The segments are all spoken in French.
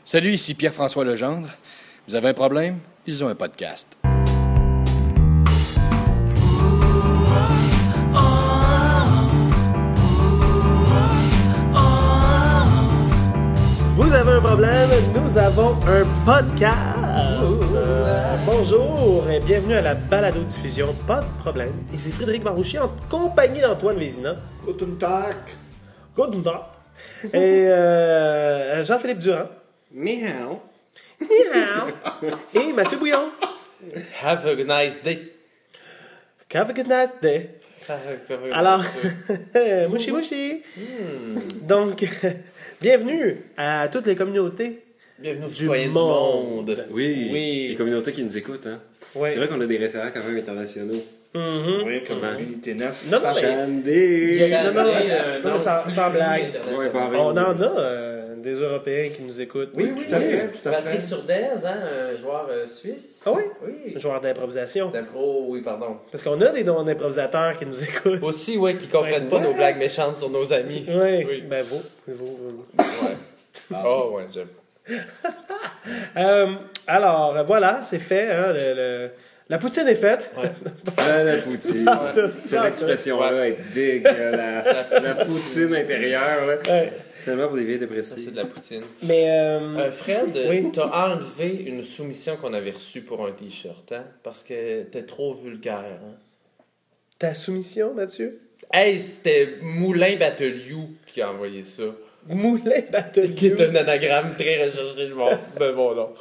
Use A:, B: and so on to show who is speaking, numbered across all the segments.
A: Salut, ici Pierre-François Legendre. Vous avez un problème? Ils ont un podcast.
B: Vous avez un problème? Nous avons un podcast! Bonjour et bienvenue à la balado-diffusion Pas de problème. Ici Frédéric Marouchi en compagnie d'Antoine Vézina.
C: Guten Tag.
B: Guten Tag. Et Jean-Philippe Durand.
D: Miaou.
B: Et Mathieu Bouillon.
D: Have a nice day.
B: Have a good night day. Alors, mouchi mouchi. Donc, bienvenue à toutes les communautés.
D: Bienvenue aux
B: Du
D: citoyens du
B: monde.
D: monde.
E: Oui, les communautés qui nous écoutent. Hein?
B: Ouais.
E: C'est vrai qu'on a des référents quand même internationaux.
C: Oui, comme
E: Comment?
C: Unité 9.
B: Non, non, mais-
E: Shandy!
B: Non, mais sans blague.
E: Ouais, pareil.
B: On en a des Européens qui nous écoutent.
C: Oui, tout à fait, tout à fait.
D: Patrick Surdez, hein, un joueur suisse.
B: Ah oui?
D: Oui.
B: Joueur d'improvisation.
D: D'impro, oui, pardon.
B: Parce qu'on a des noms d'improvisateurs qui nous écoutent.
D: Aussi, ouais, qui comprennent pas nos blagues méchantes sur nos amis.
B: Oui.
D: Oui.
B: Ben, vous.
D: Ouais. Oh, ouais, j'avoue.
B: Alors, voilà, c'est fait. Hein, la poutine est faite.
D: Ouais.
E: Ah, la poutine. Cette expression-là est dégueulasse. La poutine intérieure, là.
B: Ouais.
E: C'est tellement pour des vieilles
D: Ça,
E: dépressives.
D: c'est de la poutine.
B: Mais,
D: Fred,
B: Oui.
D: t'as enlevé une soumission qu'on avait reçue pour un t-shirt, hein? Parce que t'es trop vulgaire, hein?
B: ta soumission, Mathieu?
D: Hey, c'était Moulin Bateliou qui a envoyé ça.
B: Moulin Batelieu.
D: Qui est un anagramme très recherché de mon nom.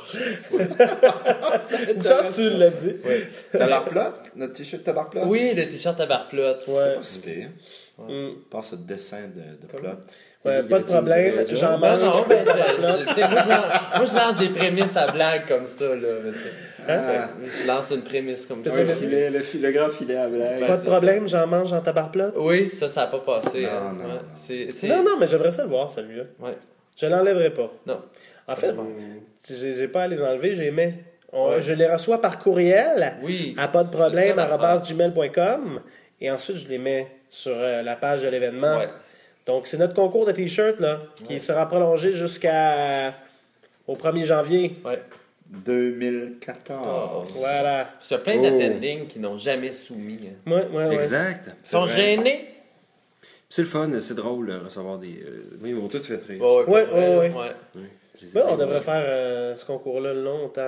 B: Une chance, tu l'as dit.
C: Tabarplot? Notre t-shirt Tabarplot?
D: Oui, le t-shirt à barre plate.
B: Ouais.
C: Pas si pire.
B: Mm.
C: Par ce dessin de plot.
B: Ouais, pas de problème. J'en mange.
D: Non, ben, tu sais, moi, je lance des prémices à blague comme ça, là. Tu sais. Je lance une prémisse comme ça.
E: Ouais, le grand filet à blague.
B: Pas de
D: c'est
B: problème, j'en mange en tabarplot.
D: Oui, ça a pas passé.
C: Non,
D: hein.
C: non,
D: Ouais.
C: non.
D: C'est...
B: Non, mais j'aimerais ça le voir, celui-là.
D: Ouais.
B: Je l'enlèverai pas.
D: Non.
B: En fait,
D: bon.
B: j'ai pas à les enlever, je les mets.
D: Ouais.
B: Je les reçois par courriel
D: Oui.
B: à pas de problème
D: C'est ça, l'affaire.
B: @gmail.com et ensuite je les mets sur la page de l'événement.
D: Ouais.
B: Donc c'est notre concours de t-shirts là qui sera prolongé jusqu'à au 1er janvier.
D: Ouais.
C: 2014.
B: Voilà.
D: Parce qu'il y a plein d'attendings qui n'ont jamais soumis. Hein.
B: Ouais.
E: Exact.
D: Ils sont
E: C'est vrai.
D: gênés.
E: C'est le fun, c'est drôle de recevoir des. Oui, ils m'ont tout fait rire.
D: Ouais,
B: Ouais,
D: pour vrai,
B: ouais.
D: là.
E: Oui, je les ai
B: Ben, on
E: bien
B: devrait
E: aimés.
B: faire ce concours-là longtemps.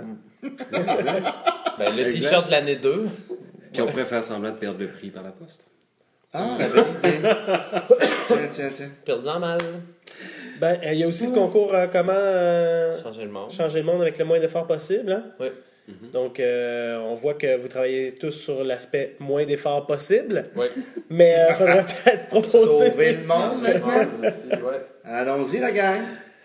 D: Ben, le
E: Exact.
D: t-shirt de l'année 2.
E: Puis on pourrait faire semblant de perdre le prix par la poste.
C: Ah, la vérité. Tiens.
D: Perdu en mal.
B: Ben, il y a aussi le concours comment
D: Changer le monde.
B: changer le monde avec le moins d'efforts possible. Hein?
D: Oui.
B: Donc, on voit que vous travaillez tous sur l'aspect moins d'efforts possible.
D: Oui.
B: Mais il faudrait peut-être proposer.
C: Sauver le monde maintenant.
D: Aussi, ouais.
C: Allons-y, la gang.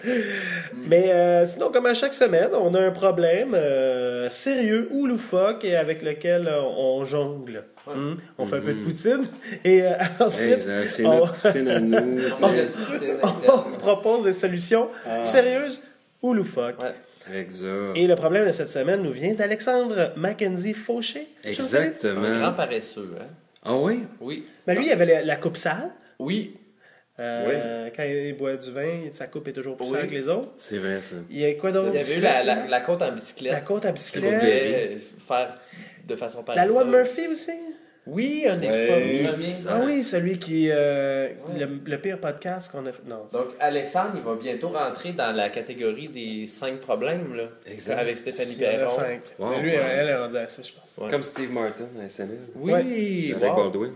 B: Mais sinon, comme à chaque semaine, on a un problème sérieux ou loufoque et avec lequel on jongle. On fait un peu de poutine et ensuite
E: Exact, c'est
B: on,
E: notre poutine à nous. tu sais.
B: on propose des solutions sérieuses ou loufoques.
D: Ouais.
E: Exact.
B: Et le problème de cette semaine nous vient d'Alexandre Mackenzie Fauché.
D: Un grand
E: Exactement.
D: paresseux, hein?
E: Ah oui?
D: Oui.
B: Ben, lui, il avait la coupe sale.
D: Oui.
B: Quand il boit du vin, sa coupe est toujours plus sale que les autres.
E: C'est vrai, ça.
B: Il y a quoi d'autre?
D: Il y avait eu la côte en bicyclette.
B: La côte à
D: Qu'il
B: bicyclette.
D: voulait faire de façon
B: La
D: paresseuse.
B: loi de Murphy aussi.
D: Oui, un des
C: Ouais.
D: premiers.
B: Ah oui, celui qui... le pire podcast qu'on a fait. Non.
D: Donc, Alexandre, il va bientôt rentrer dans la catégorie des 5 problèmes, là.
E: Exact.
D: Avec Stéphanie
B: Il y en a
D: Perron.
B: 5.
E: Wow.
B: Mais lui, elle est rendue à 6, je pense.
D: Ouais.
E: Comme Steve Martin à SNL.
D: Oui,
E: Avec
D: wow.
E: Baldwin.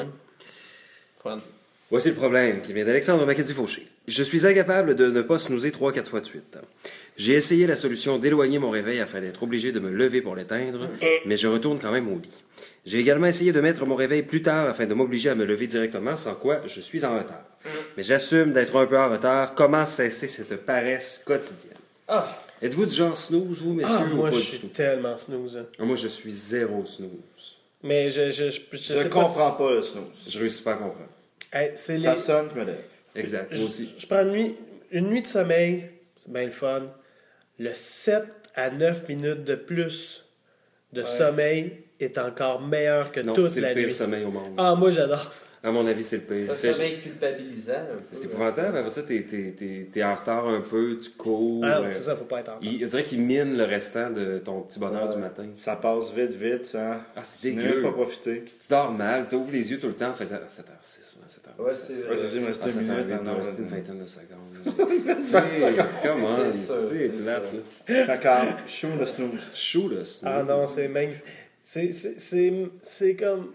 D: Fun.
E: Voici le problème qui vient d'Alexandre Mackenzie-Fauché. Je suis incapable de ne pas snoozer 3-4 fois de suite. J'ai essayé la solution d'éloigner mon réveil afin d'être obligé de me lever pour l'éteindre, mais je retourne quand même au lit. J'ai également essayé de mettre mon réveil plus tard afin de m'obliger à me lever directement, sans quoi je suis en retard. Mais j'assume d'être un peu en retard. Comment cesser cette paresse quotidienne?
D: Ah,
E: Êtes-vous du genre snooze, vous, messieurs, ou
B: Moi,
E: pas
B: je
E: du
B: suis
E: tout?
B: tellement snooze.
E: Ah, moi, je suis zéro snooze.
B: Mais je
C: Je
B: sais
C: comprends pas le snooze.
E: Je réussis pas à comprendre.
B: pas. Hey, c'est
C: Ça
B: les...
C: sonne, je me lève.
E: Exact, moi aussi.
B: Je prends une nuit de sommeil, c'est bien le fun. Le 7 à 9 minutes de plus de sommeil, est encore meilleur que
E: Non,
B: toute
E: c'est
B: la
E: le pire
B: nuit.
E: sommeil au monde.
B: Ah, moi, j'adore ça.
E: À mon avis, c'est le pire.
D: C'est un sommeil culpabilisant. Un peu,
E: C'est épouvantable. Après ça, t'es en retard un peu, tu cours.
B: Ah non, c'est ça, faut pas être en retard.
E: Il dirait qu'il mine le restant de ton petit bonheur du matin.
C: Ça passe vite, ça.
E: Ah, c'est
C: Tu n'as
E: dégueu.
C: même pas profité.
E: Tu dors mal, t'ouvres les yeux tout le temps en faisant 7h06, 7h.
C: Ouais, c'est ça, il me restait une minute.
E: Il me
C: en
E: restait une
C: or.
E: vingtaine de secondes. Comment?
D: C'est ça,
E: Tu sais,
D: c'est
E: plate,
D: ça.
E: là.
C: D'accord, chaud le snooze.
E: Chaud, là.
B: Ah non, c'est magnifique. C'est comme.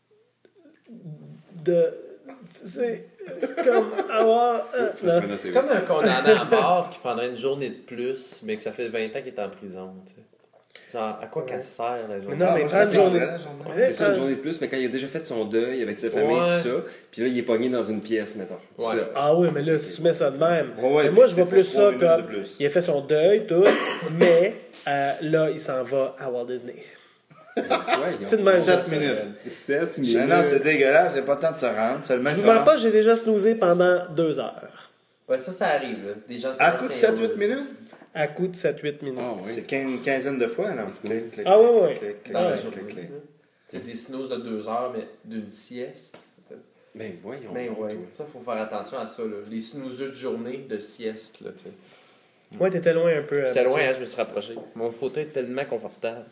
B: C'est comme avoir. Non.
D: C'est comme un condamné à mort qui prendrait une journée de plus, mais que ça fait 20 ans qu'il est en prison. Tu sais. Genre, à quoi qu'elle sert la journée?
B: Mais non, mais
C: moi,
B: prends une
C: je
B: journée.
C: m'attendrais, la journée.
B: Mais
E: C'est ça, une
B: prends-
E: journée de plus, mais quand il a déjà fait son deuil avec sa famille,
D: Ouais.
E: tout ça, puis là, il est pogné dans une pièce, mettons.
D: Ouais.
E: Ça.
B: Ah oui, mais là, si tu mets ça de même.
C: Ouais,
B: mais moi,
C: puis
B: je vois
C: c'est
B: plus
C: pour
B: ça
C: 3 minutes
B: comme.
C: de plus.
B: Il a fait son deuil, tout, mais là, il s'en va à Walt Disney. C'est de même.
C: 7 minutes.
E: 7 minutes.
C: Non, non, c'est dégueulasse, c'est pas le temps de se rendre. Seulement
B: Je vous mens pas, j'ai déjà snoozé pendant 2 heures.
D: Ouais, ça arrive. Là. Des gens
C: À coup de 7-8 minutes?
B: À coup de 7-8 minutes.
E: Ah oui.
C: C'est une quinzaine de fois, non?
E: snooze.
C: Clic,
B: Ah, ouais,
C: clic,
B: ouais.
C: clic, clic,
D: dans la
C: clic,
D: journée.
C: clic, clic.
D: C'est des snooze de 2 heures, mais d'une sieste.
E: Ben voyons.
D: Ben
E: donc,
D: ouais.
E: toi.
D: Ça, faut faire attention à ça. Là. Les snoozeux de journée de sieste. Là, tu sais.
B: Ouais, t'étais loin un peu.
D: J'étais loin, hein, je me suis rapproché. Mon fauteuil est tellement confortable.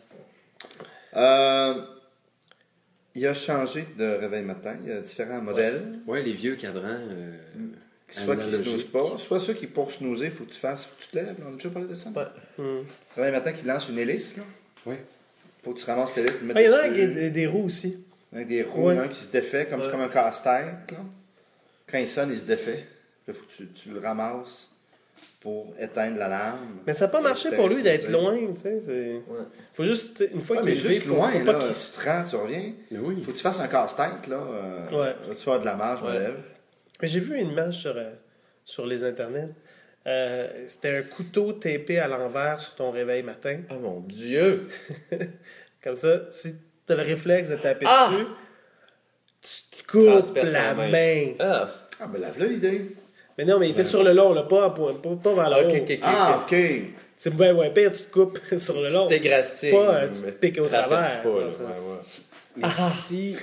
C: Il a changé de réveil matin. Il y a différents modèles.
E: Ouais, les vieux cadrans.
C: Soit qui ne
E: analogiques.
C: snoozent pas, soit ceux qui, pour snoozer, il faut que tu fasses, faut que tu te lèves. Là. On a déjà parlé de ça?
D: Ouais.
C: Réveil matin qui lance une hélice. Là.
E: Oui.
C: Faut que tu ramasses l'hélice et le mettes
B: Ah, il y en a un
C: dessus.
B: qui a des roues aussi.
C: Avec des roues,
B: Ouais.
C: un qui se défait, comme, c'est comme un casse-tête. Là. Quand il sonne, il se défait. Il faut que tu le ramasses pour éteindre l'alarme.
B: Mais ça n'a pas
C: Et
B: marché
C: espérer
B: pour lui d'être
C: snoozer.
B: loin, tu sais. Faut juste, une fois
C: Ouais,
B: qu'il
C: mais
B: est levé,
C: juste
B: faut,
C: loin,
B: faut pas
C: là,
B: qu'il
C: si tu te rends, tu reviens.
E: Mais oui.
C: Faut que tu fasses un casse-tête, là.
B: Ouais.
C: Là, tu vas avoir de la marge, je me
D: Ouais.
C: lève.
B: Mais j'ai vu une image sur les internets. C'était un couteau tapé à l'envers sur ton réveil matin.
D: Oh mon Dieu!
B: Comme ça, si tu as le réflexe de taper
D: Ah!
B: dessus, tu coupes
D: Transperce
B: la
D: la main.
B: main.
D: Ah!
C: Ah, ben lave-le l'idée.
B: Mais non, mais il était sur le long, là, pas vers le haut.
D: Ok, ok, ok.
C: Ah, ok.
B: C'est bien pire, tu te coupes sur le long.
D: T'es gratis.
B: Pas, tu te piques au travers,
D: Pas, là.
B: là, ça.
D: Ouais, ouais.
E: Mais si.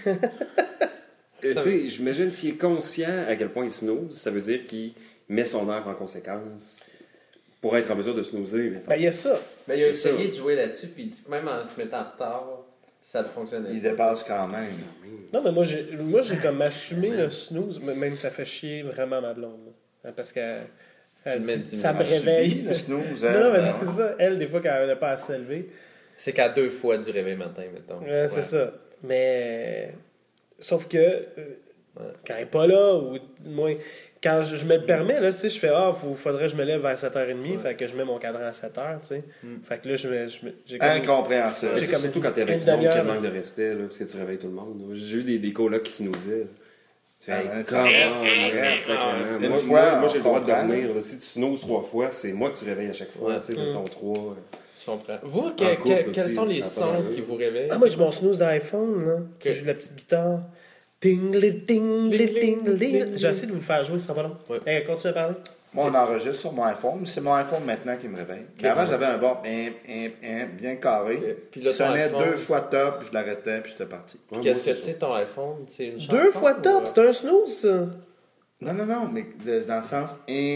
E: Tu sais, j'imagine s'il est conscient à quel point il snooze, ça veut dire qu'il met son heure en conséquence pour être en mesure de snoozer. mettons.
B: Ben, il y a ça.
D: Ben, il a
E: C'est
D: essayé de jouer là-dessus, puis il dit que même en se mettant en retard, ça ne fonctionnait
C: Il
D: pas.
C: dépasse quand même.
B: Non, mais moi, j'ai comme assumé le snooze, mais même ça fait chier vraiment ma blonde. Là. Parce que
D: le mets 10
B: ça me
D: minutes.
B: réveille.
C: Le snooze,
B: Non, non, mais
C: hein.
B: c'est ça. Elle, des fois, quand elle n'a pas à se lever,
D: C'est qu'à 2 fois du réveil matin, mettons.
B: c'est
D: Ouais.
B: ça. Mais, sauf que, quand elle n'est pas là, ou du moins, quand je me le permets, là, tu sais, je fais, faudrait que je me lève vers 7h30, fait que je mets mon cadran à 7h, tu sais. Fait que là, j'ai comme...
C: Incompréhensible.
B: J'ai
E: C'est
B: comme
E: surtout
B: une-
E: quand t'es avec
B: une
E: du monde qui a
B: demi-heure,
E: manque de respect, là, parce que tu réveilles tout le monde. là. J'ai eu des colocs qui snoozaient. Tu fais,
C: Ah,
E: hey,
C: ouais,
E: comment,
C: ouais,
E: sacrément.
C: Une
E: Moi,
C: fois,
E: moi, j'ai le droit de
C: comprend,
E: dormir. là. Si tu snoozes 3 fois, c'est moi que tu réveilles à chaque fois.
D: Ouais.
E: Tu sais, ton 3.
D: Je comprends. Vous,
E: En couple
D: quels
E: aussi,
D: sont les
E: ça a pas
D: sons
E: d'allure.
D: qui vous réveillent?
B: Ah, moi, j'ai mon snooze d'iPhone, là, qui joue de la petite guitare. Tingli, tingli, tingli. J'essaie de vous le faire jouer, ça va long.
D: Ouais.
B: Hey, continue à parler.
C: Moi, on enregistre sur mon iPhone. C'est mon iPhone maintenant qui me réveille. Mais avant, j'avais un bon bien carré.
D: Ok. Puis là,
C: Qui
D: ton
C: sonnait
D: iPhone-
C: 2 fois top, je l'arrêtais, puis j'étais parti.
D: Puis qu'est-ce que c'est ton iPhone? C'est une chanson?
B: 2 fois top,
D: ou-
B: c'est un snooze, ça.
C: Non, mais dans le sens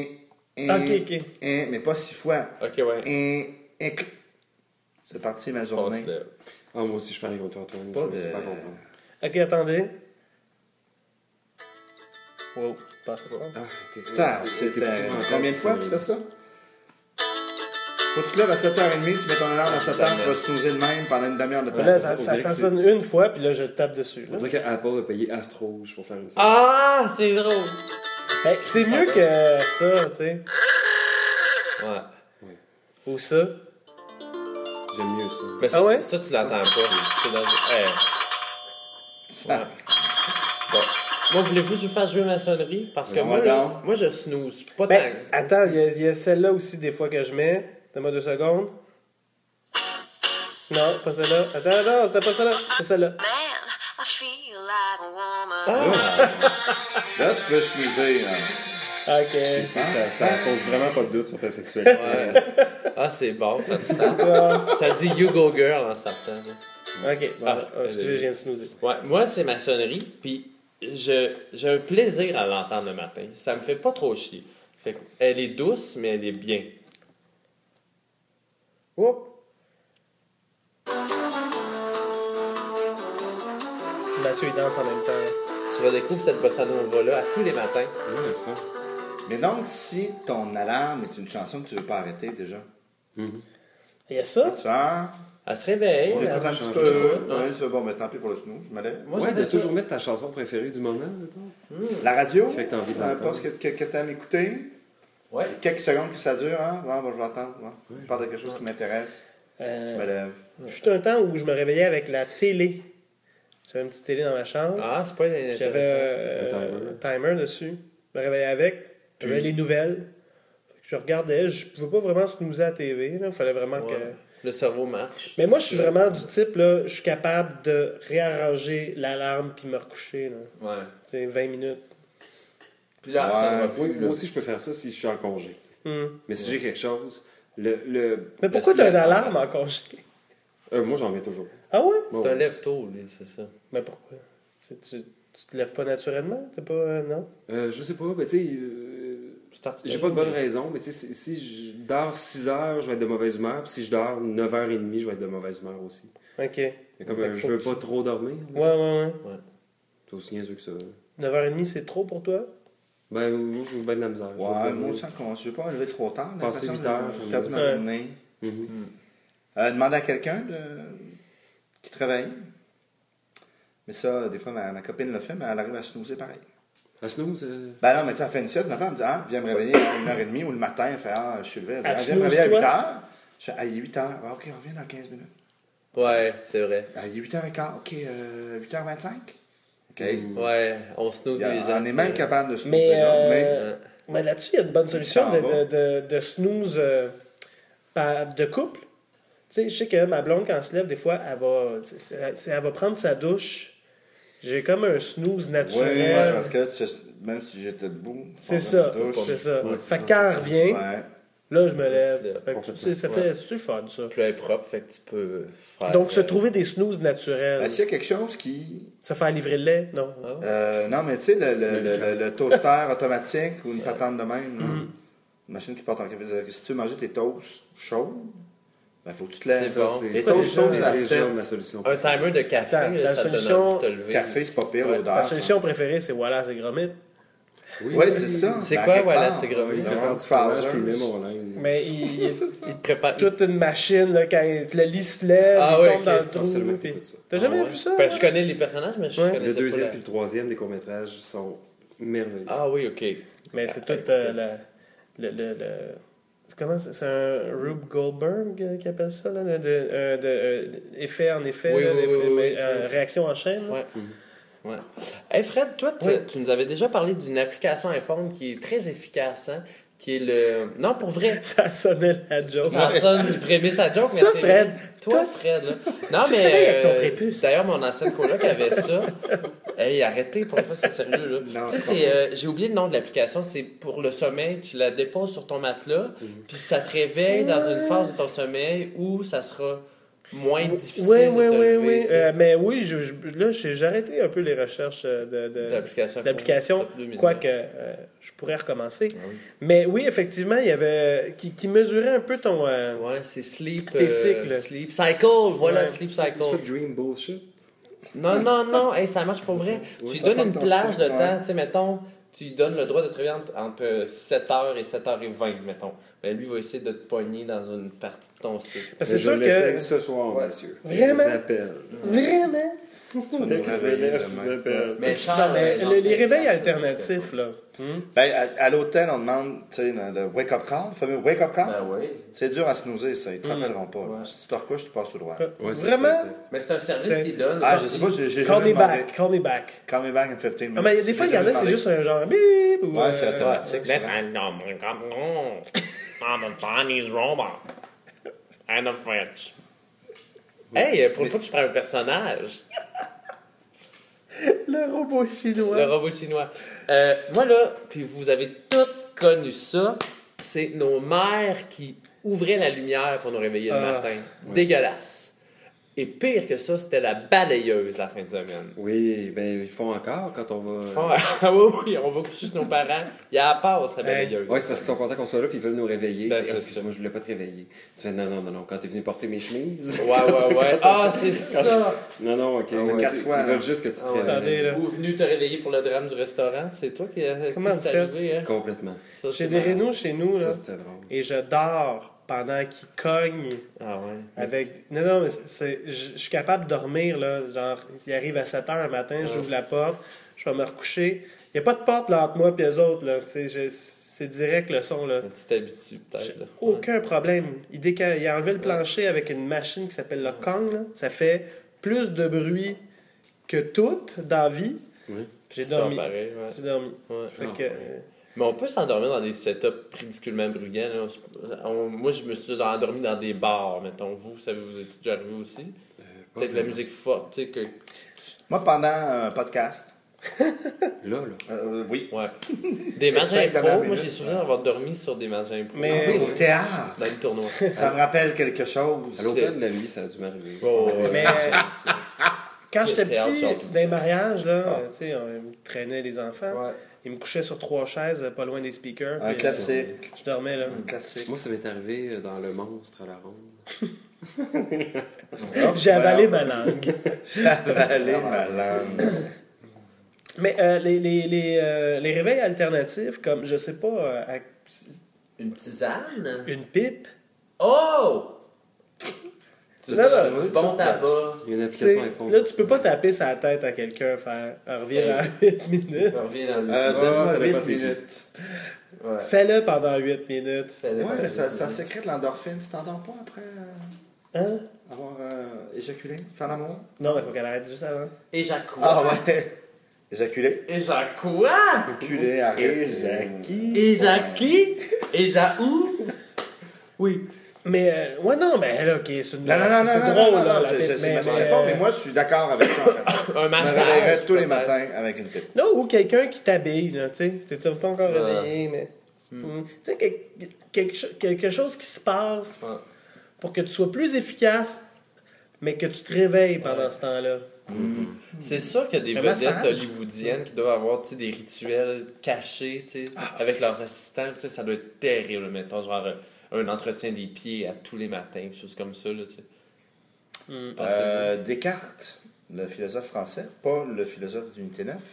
B: Ok.
C: mais pas 6 fois.
D: Ok, ouais.
C: Clic. C'est parti ma
D: On
C: journée.
D: se lève.
E: Ah, moi aussi, je parie contre toi, Antoine.
C: Pas
E: Je
C: de-
E: sais pas comprendre.
B: Ok, attendez. Wow, pas
E: Ah,
C: C'est
E: épouvantable,
C: combien de fois tu fais ça? Faut que tu te lèves à 7h30, tu mets ton alarme à 7h, tu vas snoozer de même pendant une demi-heure de temps.
B: Là,
E: on
B: ça
E: dirait que
B: sonne
E: c'est-
B: une fois, puis là, je tape dessus.
E: On
B: Là.
E: dirait qu'Apple a payé Art Rouge pour faire une série.
D: Ah, c'est drôle!
B: Ben, c'est mieux que ça, tu sais.
D: Ouais.
B: Ou ça.
E: J'aime mieux ça.
D: Mais ça,
B: Ah ouais?
D: ça tu l'entends pas. C'est dans... Hey.
C: Ça-
D: Bon. Moi, voulez-vous que je vous fasse jouer ma sonnerie? Parce que
C: Vas-y,
D: moi, là,
C: donc.
D: moi, je snooze pas
B: Ben,
D: tant.
B: attends, il y a celle-là aussi, des fois, que je mets. Donne-moi 2 secondes. Non, pas celle-là. Attends, c'était pas celle-là. C'est celle-là.
F: Man, I feel like a woman.
C: Là, tu peux snoozer. Là.
B: Ok.
E: Tu sais, ça pose vraiment pas de doute sur ta sexualité.
D: Ouais. Ah, c'est bon, ça me start. Ça dit You Go Girl en startant. là.
B: Ok, excusez, je viens de snoozer.
D: Ouais, moi, c'est ma sonnerie, puis j'ai un plaisir à l'entendre le matin. Ça me fait pas trop chier. Fait elle est douce, mais elle est bien. Oups!
B: Mathieu, il danse en même temps.
D: Tu redécouvres cette bossa nova-là à tous les matins.
E: Ouais, fun.
C: Mais donc, si ton alarme est une chanson que tu veux pas arrêter déjà,
B: Il y a ça?
C: tu vas.
D: Elle se réveille.
C: On
D: elle
C: écoute un
D: va
C: petit
D: changer
C: peu.
D: de-
C: Ouais, c'est bon, mais tant pis pour le snooze, je me lève.
D: Moi,
E: Ouais,
D: j'avais
E: de
D: ça.
E: toujours mettre ta chanson préférée du moment, mettons.
C: La radio,
E: Fait que t'as envie de
C: peu
E: l'entendre.
C: importe ce que tu aimes écouter.
D: Ouais.
C: Quelques secondes que ça dure, hein? Bon, je vais attendre. Bon. Je parle de quelque chose qui m'intéresse. Je me lève.
B: Juste un temps où je me réveillais avec la télé. J'avais une petite télé dans ma chambre.
D: Ah, c'est pas une
B: J'avais un timer dessus. Je me réveillais avec. J'avais les nouvelles. Je regardais. Je pouvais pas vraiment snoozer à la TV. Il fallait vraiment que...
D: Le cerveau marche.
B: Mais moi, je suis vraiment du type, là, je suis capable de réarranger l'alarme puis me recoucher. Là.
D: Ouais.
B: C'est 20 minutes.
D: Puis là, ça va plus.
E: Oui,
D: là.
E: moi aussi, je peux faire ça si je suis en congé. Mais si j'ai quelque chose,
B: Mais pourquoi
D: Le
B: t'as une
D: silence
B: alarme
D: en
B: en congé?
E: moi, j'en mets toujours.
B: Ah ouais?
D: C'est un lève-tôt, lui, c'est ça.
B: Mais pourquoi? Tu te lèves pas naturellement? T'es pas... non?
E: Je sais pas, mais tu sais, j'ai pas de bonne raison, mais tu sais, si je dors 6 heures, je vais être de mauvaise humeur, puis si je dors 9h30, je vais être de mauvaise humeur aussi.
B: OK.
E: Mais comme
B: Fait que
E: je
B: faut
E: veux
B: que
E: pas trop dormir,
B: Ouais.
E: c'est aussi niaiseux que ça.
B: 9h30, c'est trop pour toi?
E: Ben, moi, j'ai bien de la misère. je vais
C: Ouais,
E: dire.
C: moi aussi, je vais pas me lever trop tard. j'ai
E: Passer
C: l'impression
E: 8 heures,
C: de
E: ça me
C: perdre
E: laisse.
C: ma journée.
E: Mhm.
C: Demander à quelqu'un qui travaille. Mais ça, des fois, ma copine le fait, mais elle arrive à snoozer pareil.
E: La snooze,
C: Ben non, mais tu sais, elle fait une sieste, une affaire, elle me dit, ah, viens me réveiller à 1h30 ou le matin, elle fait, ah, je suis levé. Elle dit,
B: Elle
C: ah, viens me réveiller à
B: snooze,
C: 8h. Je fais, ah, il est 8h. Ah, ok, reviens dans 15 minutes.
D: Ouais, c'est vrai.
C: Ah, il est 8h15. Ok, 8h25. Ok.
D: Ouais, on snooze les gens.
C: On est même capable de snoozer
B: Mais,
C: là.
B: mais là-dessus, il y a une bonne solution
C: Ça en va.
B: de snooze de couple. Tu sais, je sais que ma blonde, quand elle se lève, des fois, elle va prendre sa douche. J'ai comme un snooze
C: Oui,
B: naturel.
C: parce que même si j'étais debout,
B: C'est
C: pendant
B: ça,
C: la douche,
B: c'est ça.
E: Ouais,
B: Fait
E: c'est
B: que
E: ça,
B: quand elle revient,
C: Ouais.
B: là, je me
D: tu
B: lève.
D: lèves.
B: Fait que, tu sais, ça fait, c'est le fun, ça.
D: Plus elle est propre, fait que tu peux faire.
B: Donc, se trouver des snooze naturels.
C: Ben, s'il y a quelque chose qui.
B: Se faire livrer le lait, non.
C: Non, mais tu sais, le toaster automatique ou une patente de même, là, une machine qui porte en café. Si tu veux manger tes toasts chauds, ben faut que tu te lèves.
D: C'est bon.
E: c'est
C: Les
B: pas
C: toasts
B: déjà-
C: chauds, ça
E: déjà
C: set.
E: ma solution.
D: Un timer de café,
B: Ta
D: là, ça te donne
B: solution-
D: envie de te lever.
C: Café, c'est pas pire,
D: Ouais.
C: l'odeur.
B: Ta solution préférée, c'est voilà, c'est Gromit.
C: Oui, c'est ça.
D: C'est
C: Ben,
D: quoi,
C: quelque
D: voilà,
C: part.
D: c'est gros.
E: Il
C: Ouais,
E: prépare du
C: Fowler.
E: fromage, puis il met mon linge.
B: Mais il
D: Il te prépare.
B: toute une machine, là, quand le lit se lève,
D: Ah
B: il
D: ouais,
B: tombe
D: ok.
B: dans le trou.
E: Absolument,
B: puis-
E: t'écoutes ça.
B: T'as jamais
D: Ah ouais.
B: vu ça?
D: Ben, je connais les personnages, mais je
B: Ouais.
D: connais
E: Le
D: pas
E: deuxième
D: la-
E: puis le troisième des courts-métrages sont merveilleux.
D: Ah oui, ok.
B: Mais c'est
D: Ah,
B: tout c'est comment c'est un Rube Goldberg qui appelle ça, là, effet en effet,
D: Oui,
B: là,
D: oui,
B: l'effet-
D: oui, oui,
B: mais,
D: oui.
B: réaction en chaîne. là.
D: Ouais. Ouais. Hey Fred, toi, tu nous avais déjà parlé d'une application iPhone qui est très efficace, hein? Qui est le. Non, pour vrai.
B: Ça sonnait la joke.
D: Ça sonne une prémisse à joke, mais
B: Toi,
D: c'est
B: Fred,
D: vrai. Toi, Fred, là. Non,
B: Tu te
D: mais.
B: réveilles avec ton prépuce.
D: D'ailleurs, mon ancienne coloc avait ça. Hey, arrêtez, pour une fois, c'est sérieux, là.
C: Non,
D: Tu sais,
C: c'est
D: c'est. J'ai oublié le nom de l'application. C'est pour le sommeil. Tu la déposes sur ton matelas, puis ça te réveille dans une phase de ton sommeil où ça sera moins difficile
B: Oui,
D: de
B: oui,
D: te
B: oui,
D: lever,
B: oui.
D: tu sais.
B: Mais oui, là, j'ai arrêté un peu les recherches d'applications, quoique je pourrais recommencer.
D: Ah oui.
B: Mais oui, effectivement, il y avait qui mesurait un peu ton...
D: Ouais, c'est Sleep.
B: Tes cycles.
D: Sleep Cycle, voilà,
B: Ouais.
D: Sleep
E: C'est pas
D: Cycle.
E: dream bullshit.
D: Non, hey, ça marche pour vrai. Tu lui
C: ça
D: donnes
C: prend
D: une
C: ton
D: plage de
C: cycle,
D: temps,
C: ouais.
D: tu sais, mettons, tu lui donnes le droit de travailler entre 7h et 7h20, mettons. Ben, lui va essayer de te pogner dans une partie de ton cycle.
B: Parce que c'est
E: Je
B: sûr
E: l'essaye
B: que...
E: ce soir, monsieur.
B: Vraiment?
E: Je vous appelle.
B: Vraiment?
C: Tu vas nous réveiller demain.
E: appelle.
D: Mais
B: Non,
D: Charles,
B: mais
D: genre,
B: les
D: c'est
B: réveils
D: classe,
B: alternatifs, là.
C: Ben, à l'hôtel, on demande, tu sais, le wake-up call, le fameux wake-up call.
D: Ben oui.
C: C'est dur à snoozer, ça. Ils te rappelleront pas. là. Si tu te recouches, tu passes tout droit.
E: Ouais, c'est
B: Vraiment?
E: ça,
D: Mais c'est un service
B: C'est-
D: qu'il donne.
C: Ah,
D: aussi.
C: je sais pas, j'ai
B: Call me
C: jamais demandé.
B: back, call me back.
C: Call me back in 15 minutes.
B: Ah, mais des fois, il y en a,
C: J'ai
B: c'est
C: jamais
B: juste un genre bip ou...
C: Ouais, c'est automatique.
D: Ben,
C: souvent.
D: I know, my God, no. I'm a Chinese robot. And a French. Hey, pour une fois que je prends un personnage.
B: Le robot chinois.
D: Le robot chinois. Moi, là, puis vous avez tous connu ça, c'est nos mères qui ouvraient la lumière pour nous réveiller le
B: Ah,
D: matin. Dégueulasse. Et pire que ça, c'était la balayeuse la fin de semaine.
E: Oui, ben ils font encore quand on va...
D: Ah oui, on va coucher chez nos parents. Il y a la passe, la balayeuse.
E: Ouais, c'est parce qu'ils sont contents qu'on soit là puis ils veulent nous réveiller.
D: Ben,
E: Tu sais,
D: c'est
E: excuse-moi, je voulais pas te réveiller. Tu fais non, quand t'es venu porter mes chemises.
D: Ouais. Ah, c'est ça!
E: Non, ok.
C: fait
E: Ouais,
C: 4 fois,
E: ils veulent
C: là.
E: juste que tu te
D: Ah ouais.
E: réveilles.
B: Attendez, là.
D: Ou venu te réveiller pour le drame du restaurant. C'est toi qui
B: Comment
D: qui
B: vous
D: t'est
B: faites?
D: arrivé, hein?
E: Complètement.
D: Ça,
B: J'ai
D: c'est
B: des
D: marrant.
B: rénaux chez nous, là.
E: Ça, c'était drôle.
B: Et je dors pendant qu'ils cognent
D: Ah ouais.
B: avec... Non, mais je suis capable de dormir, là. Genre, il arrive à 7h le matin, j'ouvre la porte, je vais me recoucher. Il n'y a pas de porte là, entre moi et eux autres, là. Tu sais, c'est direct le son, là.
D: Mais tu t'habitues peut-être. là.
B: Aucun problème. Il a enlevé le plancher avec une machine qui s'appelle le Kong, là. Ça fait plus de bruit que tout dans la vie.
E: Oui.
B: J'ai
D: Tu
B: dormi.
D: dors pareil, ouais.
B: J'ai dormi.
D: Ouais.
B: Fait
E: Ah,
B: que...
E: ouais.
D: Mais on peut s'endormir dans des setups ridiculement bruyants. Là. Moi, je me suis déjà endormi dans des bars, mettons. Vous êtes déjà arrivé aussi? Peut-être de la musique forte, tu sais, que...
C: Moi, pendant un podcast,
E: Là.
C: oui.
D: Ouais. Des matchs
C: Cinq
D: impro,
C: dernières
D: moi,
C: minutes.
D: j'ai souvenir d'avoir dormi sur des matchs impro.
B: Mais-
C: Ah oui, au théâtre.
D: Dans le tournoi.
C: Ça me rappelle quelque chose.
E: À l'hôtel de la vie, ça a dû m'arriver.
D: Oh, ouais.
B: Mais quand j'étais
D: Théâtre,
B: petit,
D: surtout.
B: dans les mariages, là, tu sais, on me traînait les enfants.
D: Ouais.
B: Ils me couchaient sur 3 chaises, pas loin des speakers.
C: Un
B: puis
C: classique.
B: Je dormais, là.
C: Un classique.
E: Moi, ça m'est arrivé dans Le Monstre à la ronde.
B: J'ai avalé ma langue.
C: Avalé ma langue.
B: Mais les réveils alternatifs, comme, je sais pas,
D: Une tisane?
B: une pipe,
D: Oh!
B: Non, non,
D: Du bon tabac.
E: Il y a une
B: tu sais,
E: application iPhone.
B: là, tu peux pas taper sa tête à quelqu'un, faire reviens à 8 minutes.
D: On revient dans le...
C: Donne-moi
E: ça dépend
C: 8
E: c'est qui.
C: minutes.
D: Ouais.
B: Fais-le pendant 8 minutes.
D: Fais-le.
C: Ouais, mais ça sécrète l'endorphine. Tu t'endors pas après
B: Hein?
C: avoir éjaculé, faire l'amour?
B: Non, mais faut qu'elle arrête juste avant.
D: Éjacule.
C: Ah ouais. Éjaculé.
D: Éjacule?
C: Éjaculé, arrête.
D: Éjacule? Éjaou? Oui.
B: Mais, ouais, non, mais là, ok, c'est une
C: Non, non, non,
B: c'est
C: non,
B: drôle,
C: non,
B: là,
C: non,
B: la pipe,
C: je sais pas, mais moi, je suis d'accord avec ça, en fait.
D: Un
C: Je me
D: massage.
C: réveillerais tous les
D: peut-être.
C: matins avec une pipe.
B: Non, ou quelqu'un qui t'habille, là, tu sais. T'es pas encore réveillé, mais. Tu sais, quelque chose qui se passe
D: Ouais.
B: pour que tu sois plus efficace, mais que tu te réveilles pendant ce temps-là.
D: C'est sûr qu'il y a des
B: Un
D: vedettes
B: massage.
D: hollywoodiennes qui doivent avoir tu sais, des rituels cachés tu sais, avec leurs assistants. Tu sais, ça doit être terrible, mettons, genre un entretien des pieds à tous les matins, des choses comme ça. Là, tu sais. Pensez-vous?
C: Descartes, le philosophe français, pas le philosophe d'unité 9.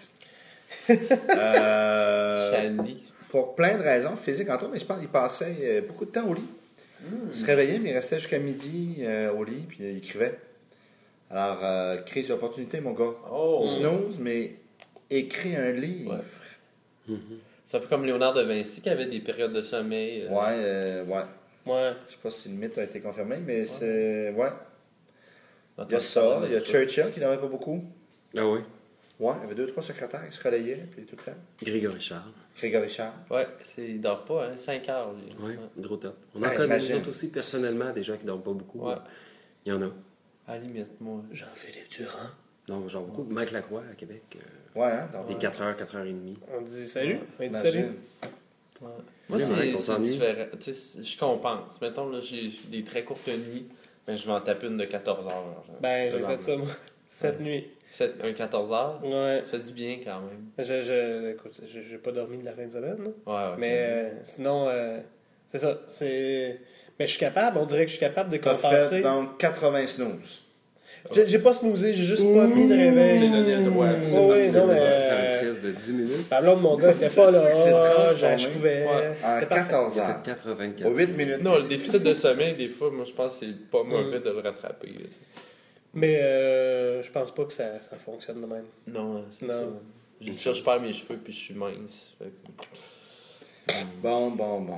D: Chani.
C: Pour plein de raisons physiques, entre autres, mais je pense qu'il passait beaucoup de temps au lit. Il se réveillait, mais il restait jusqu'à midi au lit, puis il écrivait. Alors, crise d'opportunité, mon gars.
D: Oh!
C: Snooze, mais écrit un livre.
D: C'est un peu comme Léonard de Vinci qui avait des périodes de sommeil.
C: Ouais.
B: Ouais.
C: Je sais pas si le mythe a été confirmé, mais c'est. Ouais.
D: Dans
C: Il y a
D: ton
C: ça,
D: temps,
C: il y a
D: ça.
C: Churchill qui n'en avait pas beaucoup.
E: Ah oui.
C: Ouais, il y avait 2-3 secrétaires qui se relayaient, puis tout le temps.
E: Grégory Charles.
C: Grégory Charles.
D: Ouais, il dort pas, hein, 5 heures. Lui.
E: Oui, gros top. On en
C: Ouais,
E: connaît
C: imagine.
E: nous autres aussi personnellement des gens qui dorment pas beaucoup.
D: Ouais.
E: Il y en a.
D: À la limite, moi.
B: Jean-Philippe Durand.
E: Non, genre beaucoup. Mike Lacroix à Québec.
C: Ouais, hein, dans
E: Des 4h, 4h30.
B: On dit salut. On dit
C: Imagine.
B: salut.
D: Moi,
E: Vraiment, qu'on
D: c'est
E: s'ennuie.
D: différent. Tu sais, je compense. Mettons, là, j'ai des très courtes nuits, mais je vais en taper une de 14 heures.
B: Ben, j'ai fait ça, moi. Cette nuit.
D: Un 14 heures,
B: Ouais.
D: ça fait du bien quand même.
B: Écoute, j'ai pas dormi de la fin de semaine, là.
D: Ouais, ouais.
B: Mais sinon, c'est ça. Mais je suis capable, on dirait que je suis capable de
C: T'as
B: compenser.
C: fait donc 80 snooze.
B: J'ai pas snoozé, j'ai juste pas mis de réveil.
D: J'ai donné le droit,
B: Oh,
D: absolument.
B: oui, non,
E: Ça faire une
B: mais.
E: sieste de 10 minutes.
B: Pablo de mon gars était pas là.
C: C'est ça que c'est transformé.
B: Je pouvais.
D: Ouais.
C: En
B: C'était parfait.
C: 14
E: Il a
C: heures.
E: fait 84.
C: Au 8 minutes.
D: Non, le déficit de sommeil, des fois, moi, je pense que c'est pas mauvais de le rattraper. Là, tu sais.
B: Mais je pense pas que ça fonctionne de même.
D: Non, c'est
B: Non.
D: ça. Je dis ça, je perds mes cheveux puis je suis mince. Fait que
C: Bon.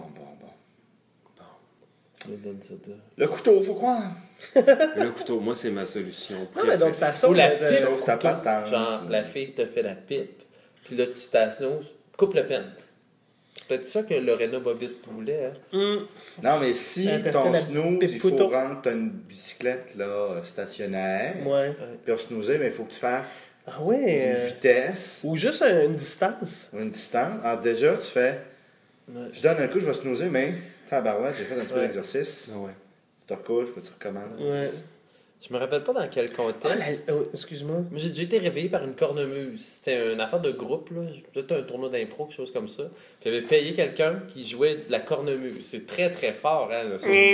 D: je donne ça de...
C: Le couteau, faut croire.
E: Le couteau, moi, c'est ma solution.
B: Non, mais
E: préférée.
B: d'autre façon.
D: Ou la
B: de-
D: pipe.
C: Sauf ta patente.
D: Genre, la fille te fait la pipe, puis là, tu t'asnoses, coupe le pen. C'est peut-être ça que Lorena Bobbitt voulait, hein?
C: Non, mais si
B: Tester
C: ton
B: la
C: snooze,
B: pipe
C: il faut
B: couteau.
C: rendre t'as une bicyclette là, stationnaire.
B: Ouais.
C: Puis pour snoozer, il faut que tu fasses
B: Ah ouais.
C: une vitesse
B: Ou juste une distance.
C: ou une distance. Alors déjà, tu fais,
D: Ouais.
C: je donne un coup, je vais snoozer, mais tabarouette, j'ai fait un petit peu
D: Ouais.
C: d'exercice.
E: Ah ouais.
C: Tu te recouches, puis tu recommences.
B: Ouais.
D: Je me rappelle pas dans quel
B: Ah,
D: contexte.
B: excuse-moi.
D: Mais j'ai déjà été réveillé par une cornemuse. C'était une affaire de groupe, là. Peut-être un tournoi d'impro, quelque chose comme ça. Puis il avait payé quelqu'un qui jouait de la cornemuse. C'est très très fort, hein, le son d'une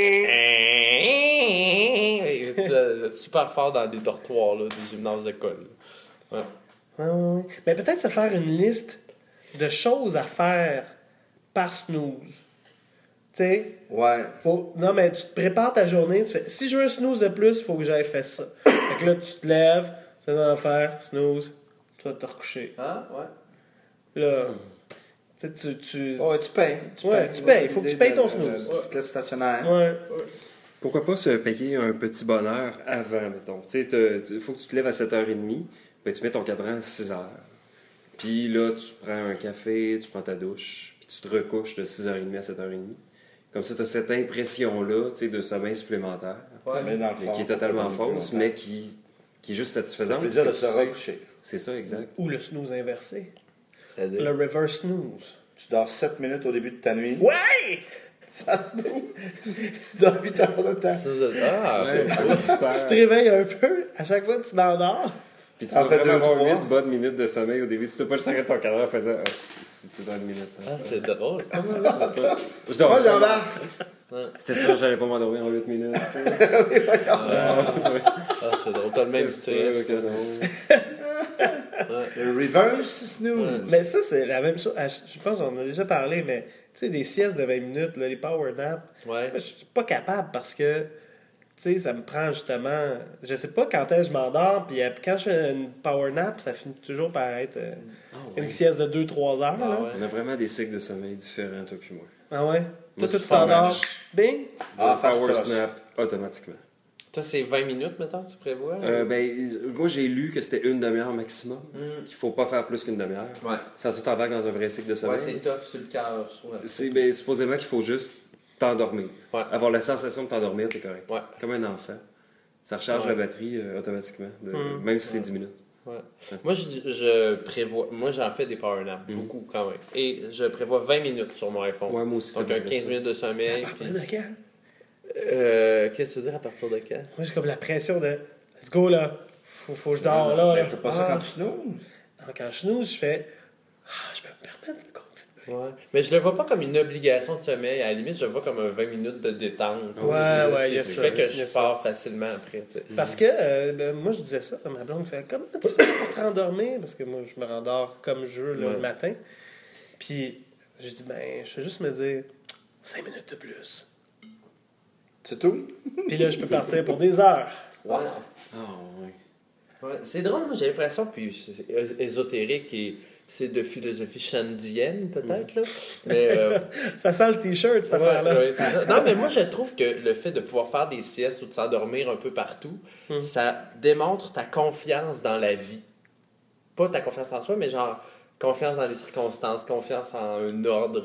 D: cornemuse. Super fort dans des dortoirs, là, des gymnases d'école. Ouais.
B: Ouais. Mais peut-être se faire une liste de choses à faire par snooze. Tu sais,
C: Ouais.
B: non, mais tu te prépares ta journée, tu fais, si je veux un snooze de plus, il faut que j'aille faire ça. Fait que là, tu te lèves, tu vas en faire, snooze, tu vas te recoucher.
D: Ah, ouais.
B: Là, tu sais, tu
C: Ouais, tu payes.
B: Ouais, tu payes. Faut que tu payes ton snooze.
C: Le stationnaire.
B: Ouais.
E: Pourquoi pas se payer un petit bonheur avant, mettons. Tu sais, il faut que tu te lèves à 7h30, ben, tu mets ton cadran à 6h. Puis là, tu prends un café, tu prends ta douche, puis tu te recouches de 6h30 à 7h30. Comme ça, tu as cette impression-là, tu sais, de sommeil supplémentaire,
C: Mais dans le
E: mais
C: fond,
E: qui est totalement
C: pas
E: fausse, mais qui est juste
C: le
E: satisfaisante.
C: plaisir de
E: parce
C: se
E: que tu sais-
C: recoucher.
E: C'est ça, exact.
B: Ou le snooze inversé.
D: C'est-à-dire.
B: Le reverse snooze.
C: Tu dors 7 minutes au début de ta nuit.
B: Ouais!
C: Ça snooze. Tu dors 8 heures de temps.
D: Ah,
E: Ouais,
D: c'est
E: super.
B: Tu te réveilles un peu, à chaque fois que tu t'endors.
E: Puis tu
C: En
E: vas
C: fait,
E: vraiment
C: deux,
E: avoir
C: trois.
E: 8 bonnes minutes de sommeil au début. Tu dois pas juste arrêter ton cadran en faisant « Ah, c'est dans une minute.
D: Ah, c'est drôle.
E: Je dors.
C: Moi, j'embarque.
E: C'était sûr, j'allais pas m'endormir en 8 minutes.
D: Ah, c'est drôle. T'as le même
E: C'est sûr
D: stress.
E: que non.
C: Le reverse snooze.
B: Mais ça, c'est la même chose. Je pense qu'on en a déjà parlé, mais tu sais, des siestes de 20 minutes, là, les power naps,
D: Ouais.
B: je suis pas capable parce que, tu sais, ça me prend justement. Je sais pas quand est-ce que je m'endors, puis quand je fais une power nap, ça finit toujours par être une sieste de 2-3 heures.
D: Ah
B: là.
D: ouais.
E: On a vraiment des cycles de sommeil différents, toi puis moi.
B: Ah ouais? Toi,
E: c'est
B: tu
E: pas mal.
B: t'endors. Bing!
C: Ah,
E: Power
C: fastoche.
E: snap, automatiquement.
D: Toi, c'est 20 minutes, mettons, tu prévois?
E: Moi, j'ai lu que c'était une demi-heure maximum. Qu'il faut pas faire plus qu'une demi-heure.
D: Ouais.
E: Ça t'embarque dans un vrai cycle de
D: Ouais,
E: sommeil.
D: c'est tough sur le cœur, je trouve.
E: C'est supposément qu'il faut juste t'endormir.
D: Ouais.
E: Avoir la sensation de t'endormir, t'es correct.
D: Ouais.
E: Comme un enfant. Ça recharge
D: Ouais.
E: la batterie automatiquement, même si c'est 10 minutes.
D: Ouais. Moi, je prévois. Moi, j'en fais des power naps, beaucoup quand même. Et je prévois 20 minutes sur mon iPhone.
E: Ouais, moi aussi,
D: Donc,
E: ça
D: un
E: me
D: 15
E: fait
D: minutes de sommeil.
B: À partir
D: puis-
B: de quand?
D: Qu'est-ce que tu veux dire à partir de quand?
B: Moi, j'ai comme la pression de let's go là. Faut que je dors là.
C: Mais
B: là.
C: t'as pas ça
B: Ah.
C: quand tu snoozes.
B: Non, quand je snooze, je fais je peux me permettre de continuer.
D: Ouais. Mais je le vois pas comme une obligation de sommeil. À la limite, je le vois comme un 20 minutes de détente.
B: Ouais, il y a
D: C'est ce
B: ça,
D: qui fait que
B: il y a
D: je
B: ça.
D: pars facilement après. Tu sais.
B: Parce que moi, je disais ça, ma blonde fait comment tu fais pour te rendormir? Parce que moi, je me rendors comme je veux là,
D: Ouais.
B: le matin. Puis, j'ai dit, je vais juste me dire 5 minutes de plus.
C: C'est tout?
B: Puis là, je peux partir pour des heures.
D: Ouais.
E: Ah, ouais.
D: Ouais. C'est drôle, moi j'ai l'impression, puis c'est ésotérique et c'est de philosophie chandienne peut-être, là. Mais.
B: Ça sent le t-shirt, cette
D: Ouais,
B: affaire-là.
D: ouais, c'est ça. Non, mais moi, je trouve que le fait de pouvoir faire des siestes ou de s'endormir un peu partout, ça démontre ta confiance dans la vie. Pas ta confiance en soi, mais genre confiance dans les circonstances, confiance en un ordre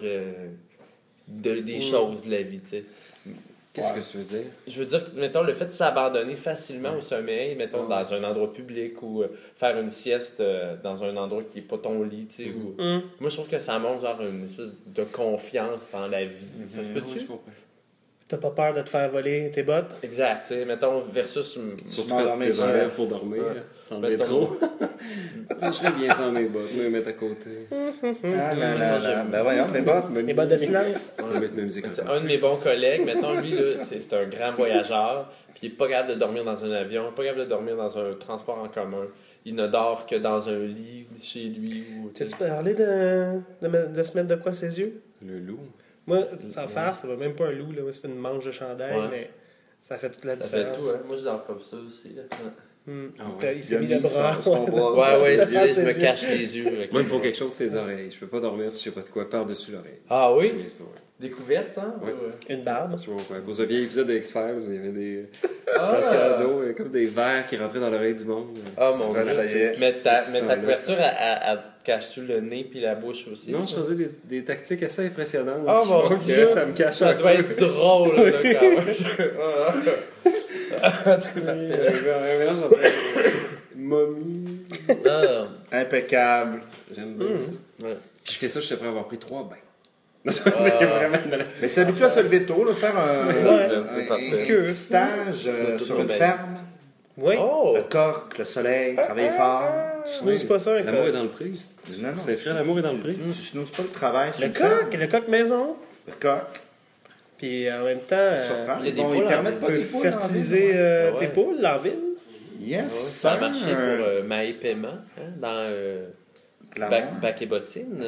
D: des choses de la vie, tu sais.
E: Qu'est-ce que tu veux dire?
D: Je veux dire, mettons, le fait de s'abandonner facilement au sommeil, mettons, dans un endroit public ou faire une sieste dans un endroit qui n'est pas ton lit, tu sais. Moi, je trouve que ça montre genre une espèce de confiance en la vie. Ça se
E: Ouais,
D: peut-tu?
E: je comprends.
B: T'as pas peur de te faire voler tes bottes?
D: Exact, tu sais, mettons, versus...
E: Surtout
C: m'endormir
E: quand t'es
C: seul.
E: enlèves pour dormir.
D: Ouais.
E: Dans le
D: Mettons.
E: métro. Je serais bien sans mes bottes, me mettre à côté.
C: Ah là là
D: Attends,
C: là. Ben voyons, mes bottes.
B: Les bottes de silence?
E: Je vais mettre ma musique en
D: Un de mes bons collègues, mettons, lui, là, tu sais, c'est un grand voyageur, puis il n'est pas capable de dormir dans un avion, pas capable de dormir dans un transport en commun. Il ne dort que dans un lit chez lui. Ou, tu sais.
B: T'as-tu parlé de se mettre de quoi ses yeux?
E: Le loup.
B: Moi, sans faire, ça va même pas un loup, là. C'est une manche de chandail,
D: Ouais.
B: mais ça fait toute la
D: Ça fait
B: différence.
D: tout, hein. Moi, je dors comme ça aussi. Là.
E: Ah ouais.
B: Il s'est mis le
C: son
B: bras.
C: bras.
D: Ouais,
B: ça
D: tu
B: fait
D: sais, je me
B: ses yeux.
D: cache les yeux. avec
E: Moi, il
D: les-
E: me faut quelque chose sur les oreilles. Je peux pas dormir si je sais pas de quoi par-dessus l'oreille.
D: Ah
E: Je
D: oui?
E: niaise pas, ouais.
D: Découverte, hein?
E: Ouais.
B: Une barbe.
E: Je sais pas pourquoi. À cause d'un vieil épisode de X-Files où il y avait des.
D: Ah,
E: Quand j'étais ado, il y avait comme des vers qui rentraient dans l'oreille du monde.
D: Ah, mon
C: Ouais,
D: Dieu.
C: ça y est.
D: Mais ta
E: C'est un
D: couverture, elle te cache-tu le nez puis la bouche aussi?
E: Non, je faisais des tactiques assez impressionnantes.
D: Oh mon
E: Je pense que
D: Dieu!
E: ça me cache
D: Ça
E: un
D: doit
E: peu.
D: être drôle, là, quand même. C'est parfait.
E: Un mélange entre momie.
D: Ah,
C: Impeccable.
E: J'aime bien ça.
D: ouais.
E: Puis je fais ça, je sais après avoir pris 3 bains. C'est vraiment dans la-
C: Mais c'est habitué à se lever tôt, là, faire
D: C'est parfait.
B: Que-
C: un petit stage sur une ferme.
B: Oui.
D: Oh!
C: Le coq, le soleil, travailler fort.
B: Snooze pas ça, un
E: L'amour est
B: coq.
E: dans le prix.
C: Non, non.
E: Tu t'inscris à l'amour est dans le prix.
C: Tu snoozes pas le travail sur
B: Le
C: une ferme.
B: coq, le coq maison.
C: Le coq.
B: Puis en même temps,
C: Ça surprend.
D: il y a des
C: Bon,
D: poules
C: ils
D: en
C: permettent
D: ville.
C: pas
B: tu
C: des
B: peux
C: poules en
B: fertiliser
C: ville.
D: Ah ouais.
B: tes poules en ville.
C: Yes,
D: Ça a marché
C: sir.
D: pour Maï Paiement, hein, dans
C: Clairement.
D: Bac et Bottine.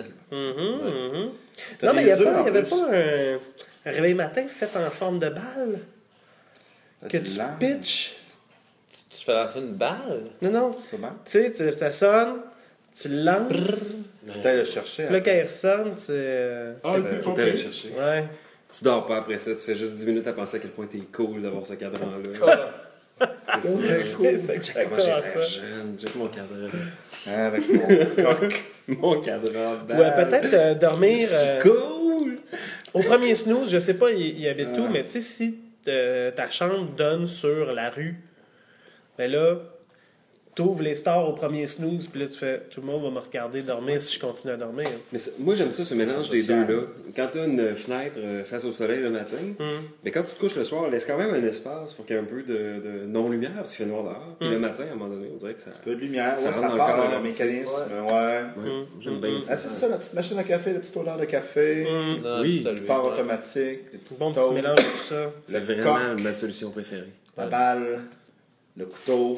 C: T'as
B: Non, mais il
C: des
B: n'y
C: œufs, en
B: avait
C: plus.
B: pas un réveil matin fait en forme de balle que tu
C: lances.
B: pitches.
D: Tu fais lancer une balle?
B: Non, non.
C: C'est pas mal.
B: Tu sais, ça sonne, tu le lances.
C: Peut-être le chercher.
B: Puis là, quand
C: après.
B: il ressonne, tu.
E: Faut aller chercher.
B: Ouais.
E: Tu dors pas après ça, tu fais juste 10 minutes à penser à quel point t'es cool d'avoir ce cadran-là. C'est ça.
B: C'est
E: Check comment
B: exactement
E: j'ai l'air
B: ça.
E: jeune, check mon cadran.
C: Hein, avec mon coq.
E: Mon cadran,
B: Ouais, peut-être dormir.
E: Cool!
B: Au premier snooze, je sais pas, il habite où, mais tu sais, si ta chambre donne sur la rue, ben là, t'ouvres les stars au premier snooze, puis là, tu fais, tout le monde va me regarder dormir si je continue à dormir.
E: Mais moi, j'aime ça, ce mélange des
C: social.
E: deux-là. Quand tu as une fenêtre face au soleil le matin, mais quand tu te couches le soir, laisse quand même un espace pour qu'il y ait un peu de non-lumière, parce qu'il fait noir dehors. Puis le matin, à un moment donné, on dirait que ça.
C: Un peu de lumière.
E: Ça
C: Ouais, ça
E: rentre dans le
C: part
E: corps,
C: dans le mécanisme. Ouais.
E: Ouais, j'aime bien ça.
C: Ah, c'est ça, la petite machine à café, la petite odeur de café.
D: Non,
E: Oui.
D: absolument.
C: Part automatique. Les petites
B: Bon petit
C: toasts,
B: mélange de tout ça.
E: C'est
C: le
E: vraiment
C: coq.
E: ma solution préférée.
C: La balle. Le couteau.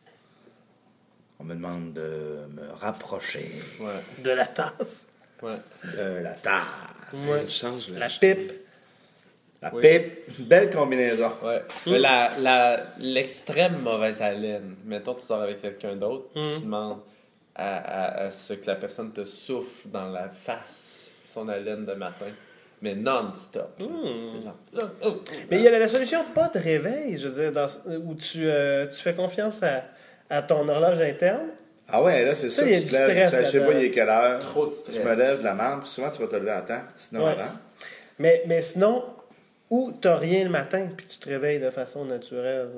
C: On me demande de me rapprocher
D: Ouais,
B: De la tasse.
D: ouais.
C: de la tasse.
B: Ouais.
E: Change
B: La pipe.
C: La
D: Oui.
C: pipe. Belle combinaison.
D: Ouais. Mais l'extrême mauvaise haleine, mettons, tu sors avec quelqu'un d'autre, puis tu demandes à ce que la personne te souffle dans la face son haleine de matin, mais non-stop. C'est genre,
B: Mais il y a la solution pas de réveil, je veux dire, où tu fais confiance à ton horloge interne.
C: Ah ouais, là, c'est
B: Ça,
C: ça.
B: il y a
C: tu
B: du
C: te lèves,
B: stress
C: je sais pas,
B: là-dedans.
C: il est quelle heure.
D: Trop de stress.
C: Je me lève de la marde, puis souvent, tu vas te lever à temps. Sinon,
B: Ouais.
C: avant.
B: Mais sinon, où t'as rien le matin, puis tu te réveilles de façon naturelle.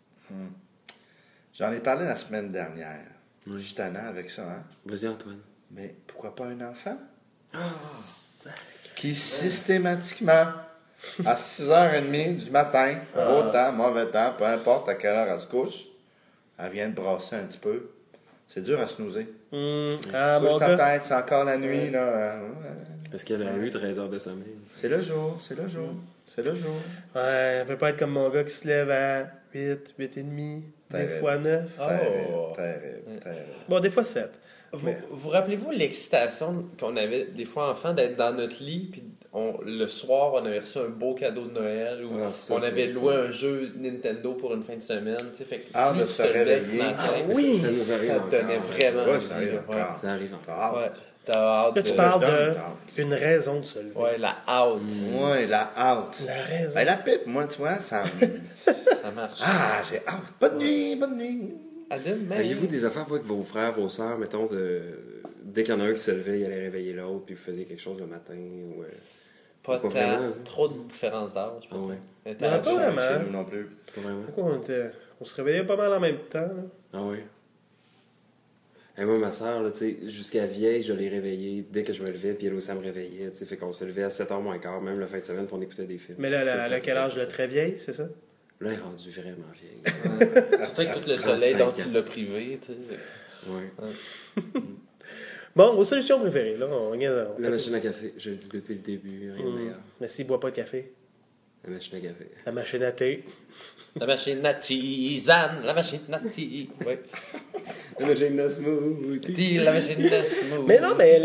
C: J'en ai parlé la semaine dernière. Je suis tannant avec ça, hein.
E: Vas-y, Antoine.
C: Mais pourquoi pas un enfant? Qui systématiquement, à 6h30 du matin, beau temps, mauvais temps, peu importe à quelle heure elle se couche, elle vient de brasser un petit peu. C'est dur à snoozer.
B: Ah, mon
C: Couche ta
B: gars.
C: tête, c'est encore la nuit, là.
E: Parce qu'elle a eu 13 heures de sommeil.
C: C'est le jour, c'est le jour, c'est le jour.
B: Ouais, elle veut pas être comme mon gars qui se lève à 8, 8h30, des
C: Terrible.
B: fois 9.
D: Oh.
C: Terrible.
B: Bon, des fois 7.
D: Vous rappelez-vous l'excitation qu'on avait des fois enfant d'être dans notre lit, puis le soir, on avait reçu un beau cadeau de Noël, ou
E: Ah, ça,
D: on avait
E: c'est
D: loué un jeu Nintendo pour une fin de semaine. Tu sais, fait que
C: Ah,
D: plus
C: de
D: tu
C: se
D: te levais
C: réveiller.
D: du matin,
B: oui!
E: Ça nous arrive
D: ça te donnait
E: encore.
D: vraiment
C: Ouais,
D: envie,
C: ça arrive
D: là.
C: encore.
E: Ça arrive encore.
C: Ah,
D: Ouais, t'as hâte
B: Là, tu
D: de-
B: parles
C: je donne,
B: de
C: t'as
B: une raison de se lever.
D: Ouais, la out.
C: ouais, la out.
B: La raison.
C: Ben, la pipe, moi, tu vois, ça me...
D: Ça marche.
C: Ah, j'ai out. Bonne nuit, bonne nuit.
D: À demain.
E: Aviez-vous des affaires avec vos frères, vos sœurs, mettons, dès qu'il y en a un qui se levait, il allait réveiller l'autre, puis vous faisiez quelque chose le matin, ou...
D: Pas
E: Pas
D: tant.
E: vraiment.
D: Trop de différence d'âge.
E: Ah ouais.
D: peut-être.
B: Il y en a pas vraiment.
C: Chez nous non plus.
E: Pas vraiment.
B: Pourquoi on se réveillait pas mal en même temps. Là.
E: Ah oui. Et moi, ma soeur, tu sais, jusqu'à vieille, je l'ai réveillée dès que je me levais, puis elle aussi, elle me réveillait, tu sais, fait qu'on se levait à 7h moins quart, même le fin de semaine, puis on écoutait des films.
B: Mais là, elle a quel âge? La très vieille, c'est ça?
E: Là, elle est rendue vraiment vieille.
D: Surtout avec tout le soleil dont
E: 35
D: tu
E: ans.
D: l'as privé. Tu sais.
E: Ouais.
B: Bon, vos solutions préférées, là. On regarde.
E: La machine à café, je le dis depuis le début, rien de meilleur.
B: Mais s'il boit pas de café.
E: La machine à café.
B: La machine à thé.
D: La machine à tisane, la machine à tisane. Oui.
E: La machine à smoothie.
D: La machine à smoothie.
B: Mais non, mais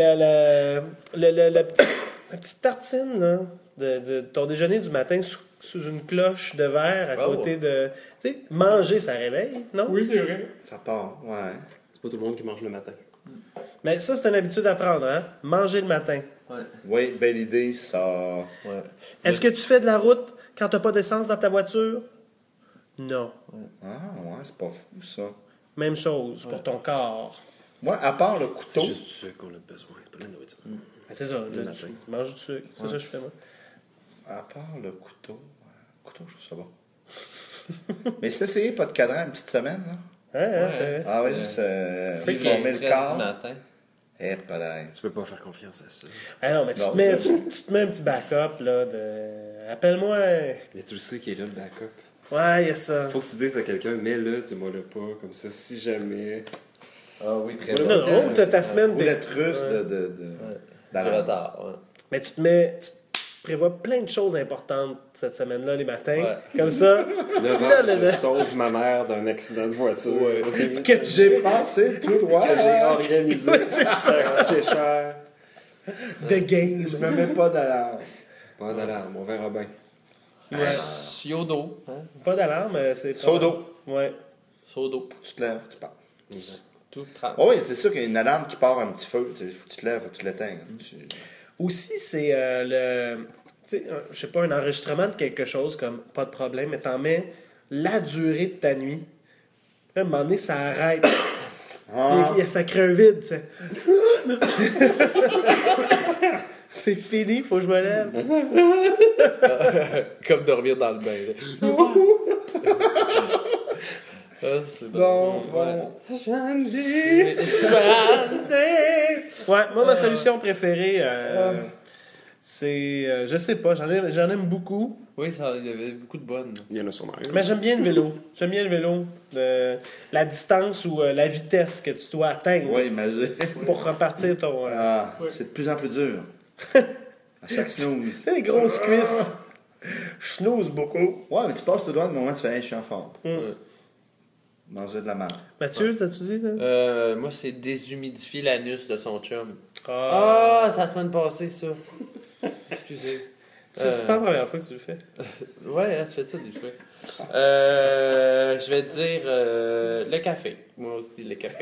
B: la petite tartine, là, de ton déjeuner du matin sous une cloche de verre à
D: Oh.
B: côté de... Tu sais, manger, ça réveille, non? Oui.
C: Ça part, ouais.
E: C'est pas tout le monde qui mange le matin.
B: Mais ça, c'est une habitude à prendre, hein? Manger le matin.
D: Ouais.
C: Oui, belle idée, ça.
D: Ouais.
B: Est-ce que tu fais de la route quand t'as pas d'essence dans ta voiture? Non.
C: Ah, ouais, c'est pas fou, ça.
B: Même chose pour ton corps.
C: Moi, à part le
E: C'est
C: couteau,
E: juste du sucre qu'on a besoin, c'est pas la nourriture.
B: Ben, c'est ça.
E: Le
B: là,
E: matin.
B: tu manges du sucre. C'est ça que je fais, moi.
C: à part le couteau, je trouve ça bon. Mais si t'essayais pas de cadran une petite semaine, là.
B: Hein,
D: Ouais.
B: c'est...
C: Ah ouais, juste
D: Fait qu'il y a
C: former le
D: stress du
C: corps.
D: matin.
C: Eh, pas là.
E: Tu peux pas faire confiance à ça.
B: Ah non, mais tu
C: Non,
B: te mets un petit backup, là, de... Appelle-moi...
E: Mais tu le sais qu'il est là, le backup.
B: Ouais, il y a ça.
E: Faut que tu dises à quelqu'un, mets-le, dis-moi-le pas, comme ça, si jamais...
C: Ah oui, très
B: Non,
C: bien.
B: non, t'as ta semaine...
C: Roulette russe
D: Du
C: d'alarme.
D: retard, ouais.
B: Mais tu prévois plein de choses importantes cette semaine-là, les matins.
D: Ouais.
B: Comme ça,
E: 9
B: Là, là,
E: ans,
B: là.
E: je sauve ma mère d'un accident de voiture.
D: Ouais.
B: que
C: J'ai passé tout droit.
E: Que j'ai organisé. Ça a coûté cher.
B: The game.
C: Je me mets pas d'alarme.
E: Pas d'alarme, on verra bien.
D: Yodo, hein?
B: Pas d'alarme, c'est...
C: Saut d'eau.
B: Ouais.
D: Sodo.
C: Tu te lèves, tu pars.
D: Tout trempe.
C: Oh oui, c'est sûr qu'il y a une alarme qui part un petit feu. Il faut que tu te lèves, faut que tu l'éteignes.
B: Aussi, c'est tu sais, je sais pas, un enregistrement de quelque chose comme pas de problème, mais t'en mets la durée de ta nuit. Là, à un moment donné, ça arrête.
C: Ah.
B: Ça crée un vide, tu sais. C'est fini, faut que je me lève.
D: Comme dormir dans le bain. Là. Ah, c'est
C: Bon,
D: bon.
B: Ouais, moi, ma solution préférée, c'est... je sais pas, j'en aime beaucoup.
D: Oui, il y avait beaucoup de bonnes.
E: Il y en a sûrement une.
B: Mais j'aime bien le vélo. J'aime bien le vélo. La distance ou la vitesse que tu dois atteindre
C: Oui, imagine.
B: pour repartir ton...
C: Ah, c'est de plus en plus dur. À chaque snooze.
B: C'est les grosses cuisses. Je snooze beaucoup.
C: Ouais, mais tu passes tout droit, de moment tu fais, hey, je suis en forme.
D: Ouais.
C: Manger de la merde.
B: Mathieu, t'as-tu dit? Là?
D: Moi, c'est déshumidifier l'anus de son chum.
B: Ah.
D: Ah, c'est la semaine passée, ça. Excusez.
B: C'est pas la première fois que tu le fais.
D: Ouais, hein, je fais ça des fois. Je vais dire le café. Moi aussi, le café.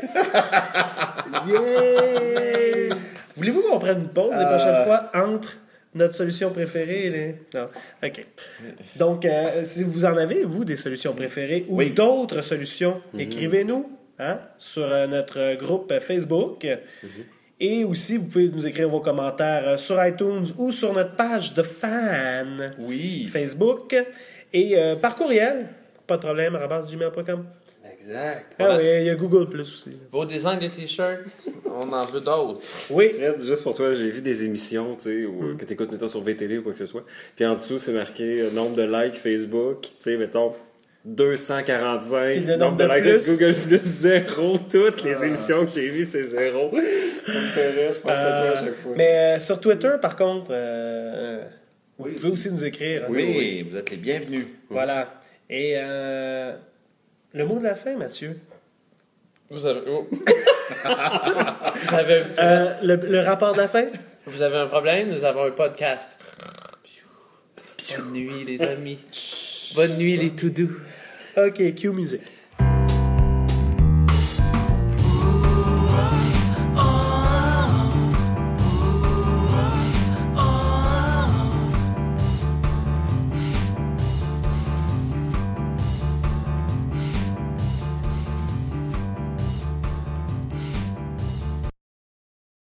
B: Yeah! Voulez-vous qu'on prenne une pause les prochaines fois entre notre solution préférée et les... Non. OK. Donc, si vous en avez, vous, des solutions préférées ou
C: Oui.
B: d'autres solutions, écrivez-nous hein, sur notre groupe Facebook. Et aussi, vous pouvez nous écrire vos commentaires sur iTunes ou sur notre page de fans
D: Oui.
B: Facebook. Et par courriel, pas de problème, @gmail.com.
E: Exact.
B: Ah oui, il y a Google Plus aussi.
D: Vos designs de t-shirts, on en veut d'autres.
B: Oui.
E: Fred, juste pour toi, j'ai vu des émissions, tu sais, que t'écoutes, mettons, sur VTV ou quoi que ce soit. Puis en dessous, c'est marqué nombre de likes Facebook, tu sais, mettons, 245.
B: Puis le
E: Nombre de
B: nombre de
E: likes
B: plus.
E: Google Plus, 0. Toutes les émissions que j'ai vues, c'est 0. Ça me ferait, je pense à toi à chaque fois.
B: Mais sur Twitter, par contre, vous
C: Oui,
B: pouvez aussi nous écrire. hein.
C: Oui, vous êtes les bienvenus.
B: Voilà. Et le mot de la fin, Mathieu.
D: Vous avez... Oh. Vous avez un petit...
B: Le rapport de la fin?
D: Vous avez un problème? Nous avons un podcast. Bonne nuit, les amis. Bonne nuit, les tout doux.
B: OK, cue musique.